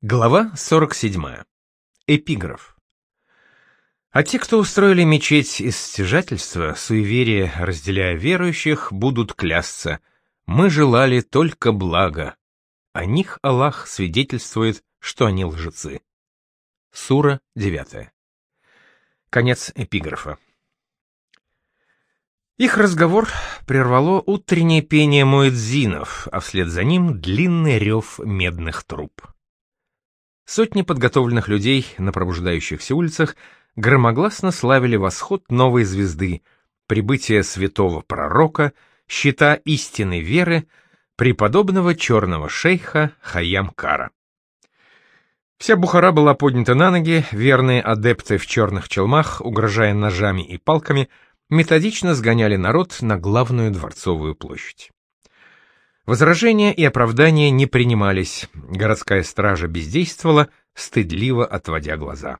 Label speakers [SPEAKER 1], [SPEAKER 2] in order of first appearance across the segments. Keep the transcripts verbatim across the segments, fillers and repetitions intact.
[SPEAKER 1] Глава сорок седьмая. Эпиграф. А те, кто устроили мечеть из стяжательства, суеверия, разделяя верующих, будут клясться: мы желали только блага. О них Аллах свидетельствует, что они лжецы. Сура девятая. Конец эпиграфа. Их разговор прервало утреннее пение муэдзинов, а вслед за ним длинный рев медных труб. Сотни подготовленных людей на пробуждающихся улицах громогласно славили восход новой звезды, прибытие святого пророка, щита истинной веры, преподобного черного шейха Хайям-Кара. Вся Бухара была поднята на ноги, верные адепты в черных челмах, угрожая ножами и палками, методично сгоняли народ на главную дворцовую площадь. Возражения и оправдания не принимались, городская стража бездействовала, стыдливо отводя глаза.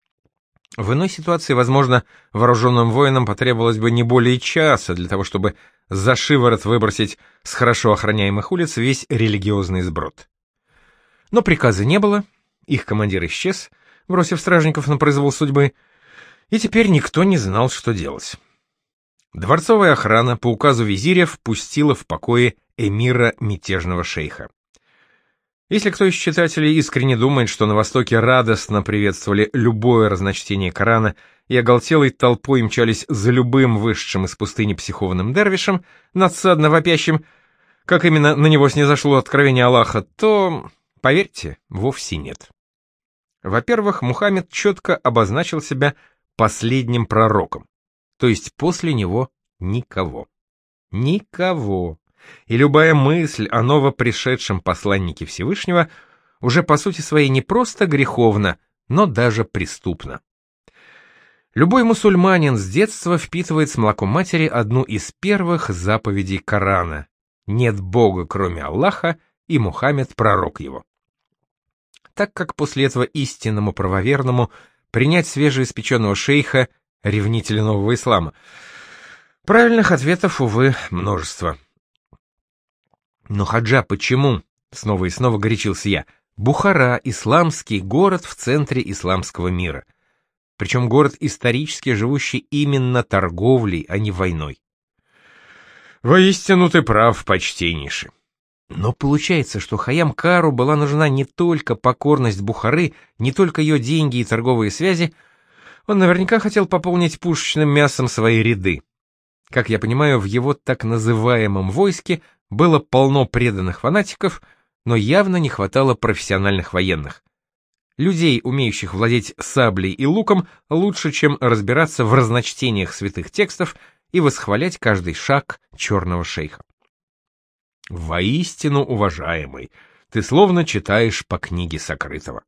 [SPEAKER 1] В иной ситуации, возможно, вооруженным воинам потребовалось бы не более часа для того, чтобы за шиворот выбросить с хорошо охраняемых улиц весь религиозный сброд. Но приказа не было, их командир исчез, бросив стражников на произвол судьбы, и теперь никто не знал, что делать. Дворцовая охрана по указу визиря впустила в покои эмира мятежного шейха. Если кто из читателей искренне думает, что на Востоке радостно приветствовали любое разночтение Корана и оголтелой толпой мчались за любым вышедшим из пустыни психованным дервишем, надсадно вопящим, как именно на него снизошло откровение Аллаха, то, поверьте, вовсе нет. Во-первых, Мухаммед четко обозначил себя последним пророком, то есть после него никого. Никого. И любая мысль о новопришедшем посланнике Всевышнего уже по сути своей не просто греховна, но даже преступна. Любой мусульманин с детства впитывает с молоком матери одну из первых заповедей Корана: нет Бога, кроме Аллаха, и Мухаммед — пророк его. Так как после этого истинному правоверному принять свежеиспеченного шейха, ревнителя нового ислама? Правильных ответов, увы, множество. Но, Хаджа, почему? Снова и снова горячился я. Бухара — исламский город в центре исламского мира. Причем город исторически живущий именно торговлей, а не войной. Воистину ты прав, почтеннейший. Но получается, что Хайям-Кару была нужна не только покорность Бухары, не только ее деньги и торговые связи. Он наверняка хотел пополнить пушечным мясом свои ряды. Как я понимаю, в его так называемом войске было полно преданных фанатиков, но явно не хватало профессиональных военных. Людей, умеющих владеть саблей и луком, лучше, чем разбираться в разночтениях святых текстов и восхвалять каждый шаг черного шейха. Воистину, уважаемый, ты словно читаешь по книге сокрытого.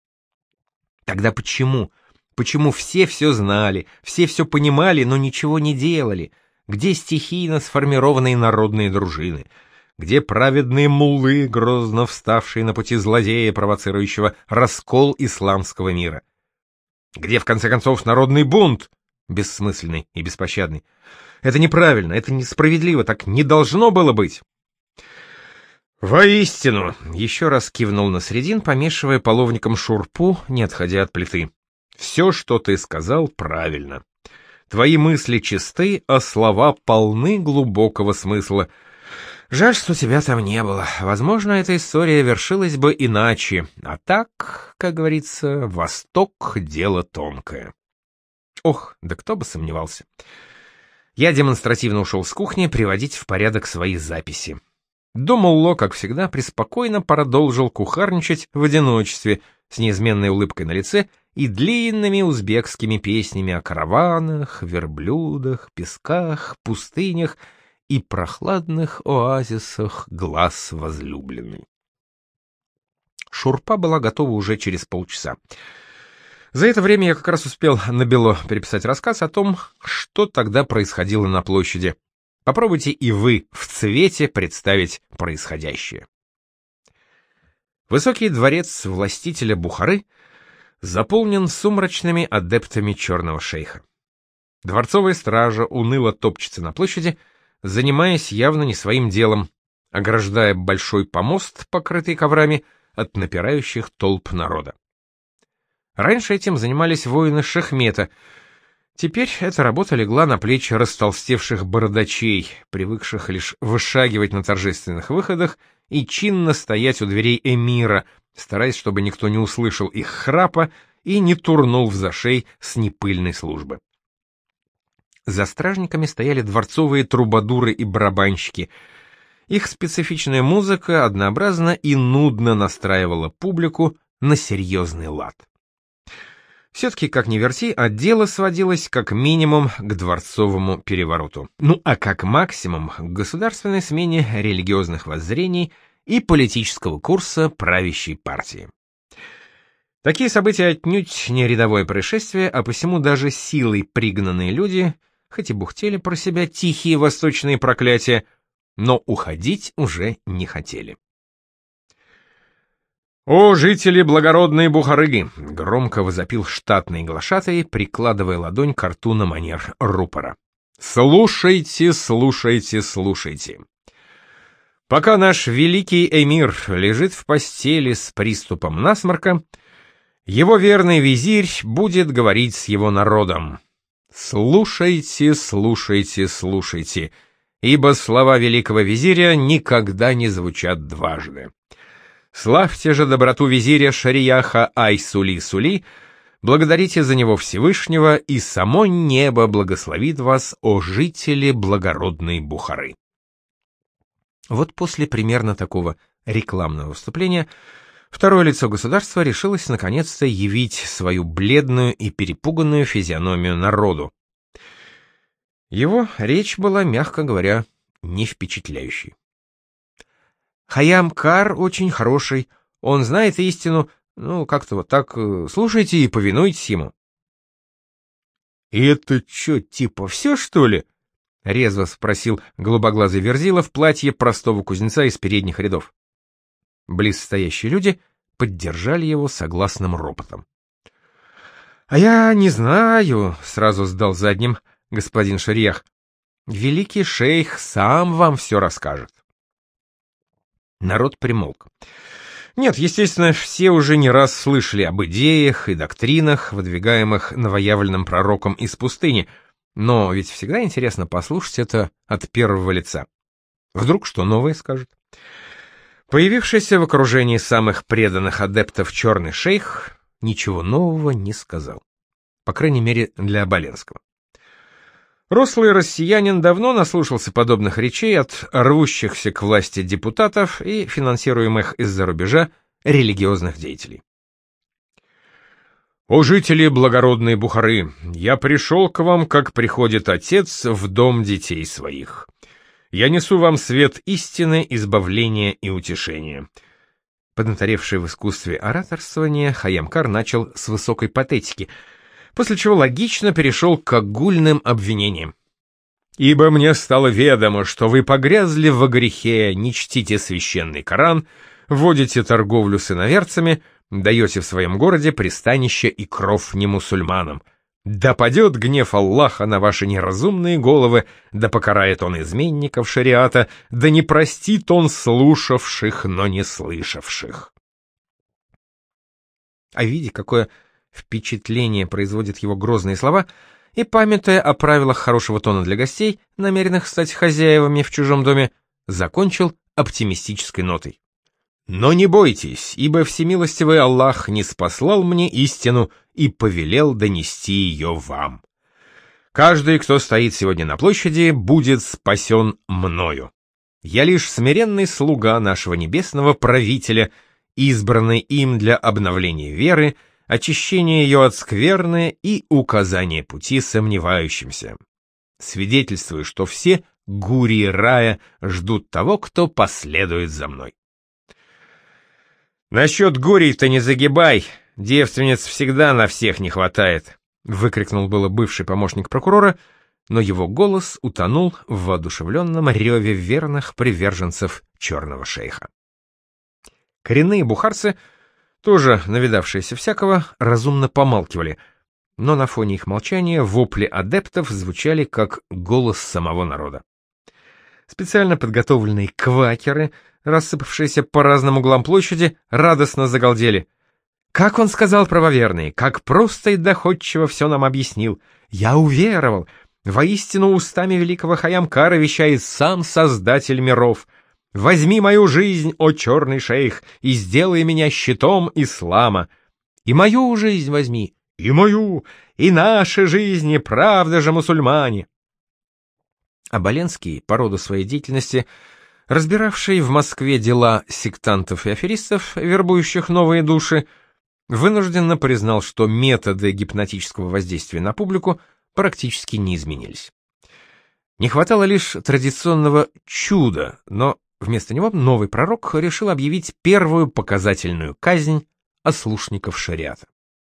[SPEAKER 1] Тогда почему? Почему все все знали, все все понимали, но ничего не делали? Где стихийно сформированные народные дружины? Где праведные муллы, грозно вставшие на пути злодея, провоцирующего раскол исламского мира? Где, в конце концов, народный бунт, бессмысленный и беспощадный? Это неправильно, это несправедливо, так не должно было быть. Воистину, еще раз кивнул Насредин, помешивая половником шурпу, не отходя от плиты. Все, что ты сказал, правильно. Твои мысли чисты, а слова полны глубокого смысла. Жаль, что тебя там не было. Возможно, эта история вершилась бы иначе. А так, как говорится, Восток — дело тонкое. Ох, да кто бы сомневался. Я демонстративно ушел с кухни приводить в порядок свои записи. Домулло, как всегда, преспокойно продолжил кухарничать в одиночестве, с неизменной улыбкой на лице и длинными узбекскими песнями о караванах, верблюдах, песках, пустынях и прохладных оазисах глаз возлюбленной. Шурпа была готова уже через полчаса. За это время я как раз успел набело переписать рассказ о том, что тогда происходило на площади. Попробуйте и вы в цвете представить происходящее. Высокий дворец властителя Бухары заполнен сумрачными адептами черного шейха. Дворцовая стража уныло топчется на площади, занимаясь явно не своим делом, ограждая большой помост, покрытый коврами, от напирающих толп народа. Раньше этим занимались воины Шахмета. Теперь эта работа легла на плечи растолстевших бородачей, привыкших лишь вышагивать на торжественных выходах и чинно стоять у дверей эмира, стараясь, чтобы никто не услышал их храпа и не турнул в зашей с непыльной службы. За стражниками стояли дворцовые трубадуры и барабанщики. Их специфичная музыка однообразно и нудно настраивала публику на серьезный лад. Все-таки, как ни верти, а дело сводилось как минимум к дворцовому перевороту. Ну а как максимум к государственной смене религиозных воззрений и политического курса правящей партии. Такие события отнюдь не рядовое происшествие, а посему даже силой пригнанные люди, хоть и бухтели про себя тихие восточные проклятия, но уходить уже не хотели. «О, жители благородной Бухары!» — громко возопил штатный глашатай, прикладывая ладонь к рту на манер рупора. «Слушайте, слушайте, слушайте. Пока наш великий эмир лежит в постели с приступом насморка, его верный визирь будет говорить с его народом. Слушайте, слушайте, слушайте, ибо слова великого визиря никогда не звучат дважды. Славьте же доброту визиря Шарияха Ай-Сули-Сули, благодарите за него Всевышнего, и само небо благословит вас, о жители благородной Бухары». Вот после примерно такого рекламного выступления второе лицо государства решилось наконец-то явить свою бледную и перепуганную физиономию народу. Его речь была, мягко говоря, не впечатляющей. Хайям-Кар очень хороший, он знает истину, ну, как-то вот так, слушайте и повинуйтесь ему. — Это что, типа все, что ли? — резво спросил голубоглазый Верзила в платье простого кузнеца из передних рядов. Близстоящие люди поддержали его согласным ропотом. — А я не знаю, — сразу сдал задним господин Шариях. — Великий шейх сам вам все расскажет. Народ примолк. Нет, естественно, все уже не раз слышали об идеях и доктринах, выдвигаемых новоявленным пророком из пустыни, но ведь всегда интересно послушать это от первого лица. Вдруг что новое скажет? Появившийся в окружении самых преданных адептов черный шейх ничего нового не сказал. По крайней мере, для Оболенского. Рослый россиянин давно наслушался подобных речей от рвущихся к власти депутатов и финансируемых из-за рубежа религиозных деятелей. «О жители благородной Бухары, я пришел к вам, как приходит отец в дом детей своих. Я несу вам свет истины, избавления и утешения». Поднаторевший в искусстве ораторствования, Хайям-Кар начал с высокой патетики, после чего логично перешел к огульным обвинениям. «Ибо мне стало ведомо, что вы погрязли во грехе, не чтите священный Коран, водите торговлю с иноверцами, даете в своем городе пристанище и кров немусульманам. Да падет гнев Аллаха на ваши неразумные головы, да покарает он изменников шариата, да не простит он слушавших, но не слышавших». А видя, какое впечатление производят его грозные слова, и, памятуя о правилах хорошего тона для гостей, намеренных стать хозяевами в чужом доме, закончил оптимистической нотой. «Но не бойтесь, ибо всемилостивый Аллах ниспослал мне истину и повелел донести ее вам. Каждый, кто стоит сегодня на площади, будет спасен мною. Я лишь смиренный слуга нашего небесного правителя, избранный им для обновления веры, очищения ее от скверны и указания пути сомневающимся. Свидетельствую, что все гурии рая ждут того, кто последует за мной». «Насчет гурий-то не загибай, девственниц всегда на всех не хватает», — выкрикнул было бывший помощник прокурора, но его голос утонул в воодушевленном реве верных приверженцев черного шейха. Коренные бухарцы, тоже навидавшиеся всякого, разумно помалкивали, но на фоне их молчания вопли адептов звучали как голос самого народа. Специально подготовленные квакеры рассыпавшиеся по разным углам площади, радостно загалдели. «Как он сказал, правоверный, как просто и доходчиво все нам объяснил! Я уверовал! Воистину устами великого Хайамкара вещает сам Создатель миров! Возьми мою жизнь, о черный шейх, и сделай меня щитом ислама! И мою жизнь возьми, и мою, и наши жизни, правда же, мусульмане!» Оболенский, по роду своей деятельности, разбиравший в Москве дела сектантов и аферистов, вербующих новые души, вынужденно признал, что методы гипнотического воздействия на публику практически не изменились. Не хватало лишь традиционного чуда, но вместо него новый пророк решил объявить первую показательную казнь ослушников шариата.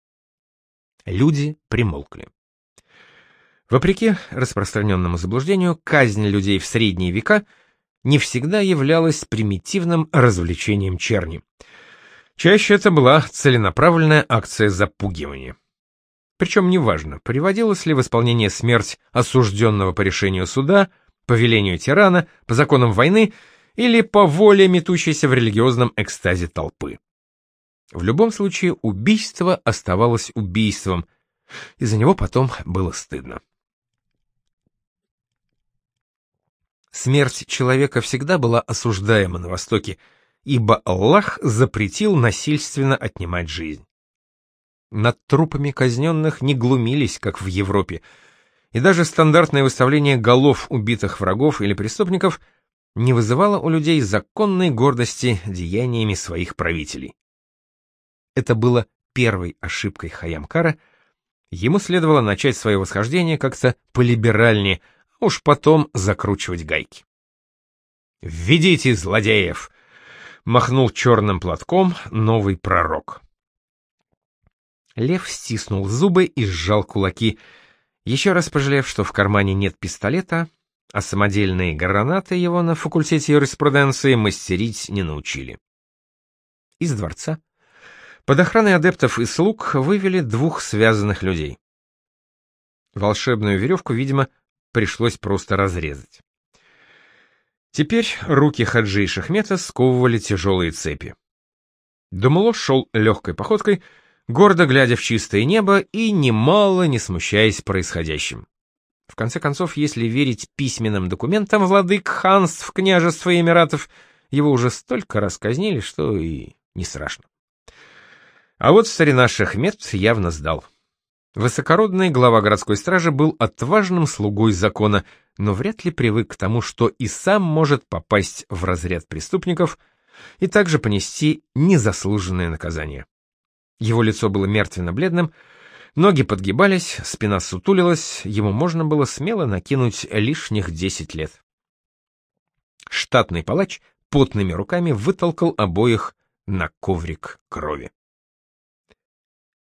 [SPEAKER 1] Люди примолкли. Вопреки распространенному заблуждению, казнь людей в средние века не всегда являлась примитивным развлечением черни. Чаще это была целенаправленная акция запугивания. Причем неважно, приводилась ли в исполнение смерть осужденного по решению суда, по велению тирана, по законам войны или по воле метущейся в религиозном экстазе толпы. В любом случае убийство оставалось убийством, и за него потом было стыдно. Смерть человека всегда была осуждаема на Востоке, ибо Аллах запретил насильственно отнимать жизнь. Над трупами казненных не глумились, как в Европе, и даже стандартное выставление голов убитых врагов или преступников не вызывало у людей законной гордости деяниями своих правителей. Это было первой ошибкой Хайамкара, ему следовало начать свое восхождение как-то полиберальнее, а уж потом закручивать гайки. «Введите злодеев!» — махнул черным платком новый пророк. Лев стиснул зубы и сжал кулаки, еще раз пожалев, что в кармане нет пистолета, а самодельные гранаты его на факультете юриспруденции мастерить не научили. Из дворца под охраной адептов и слуг вывели двух связанных людей. Волшебную веревку, видимо, пришлось просто разрезать. Теперь руки Хаджи и Шахмета сковывали тяжелые цепи. Думало шел легкой походкой, гордо глядя в чистое небо и немало не смущаясь происходящим. В конце концов, если верить письменным документам владык ханств, княжеств и эмиратов, его уже столько раз казнили, что и не страшно. А вот старина Шахмет явно сдал. Высокородный глава городской стражи был отважным слугой закона, но вряд ли привык к тому, что и сам может попасть в разряд преступников и также понести незаслуженное наказание. Его лицо было мертвенно-бледным, ноги подгибались, спина сутулилась, ему можно было смело накинуть лишних десять лет. Штатный палач потными руками вытолкал обоих на коврик крови.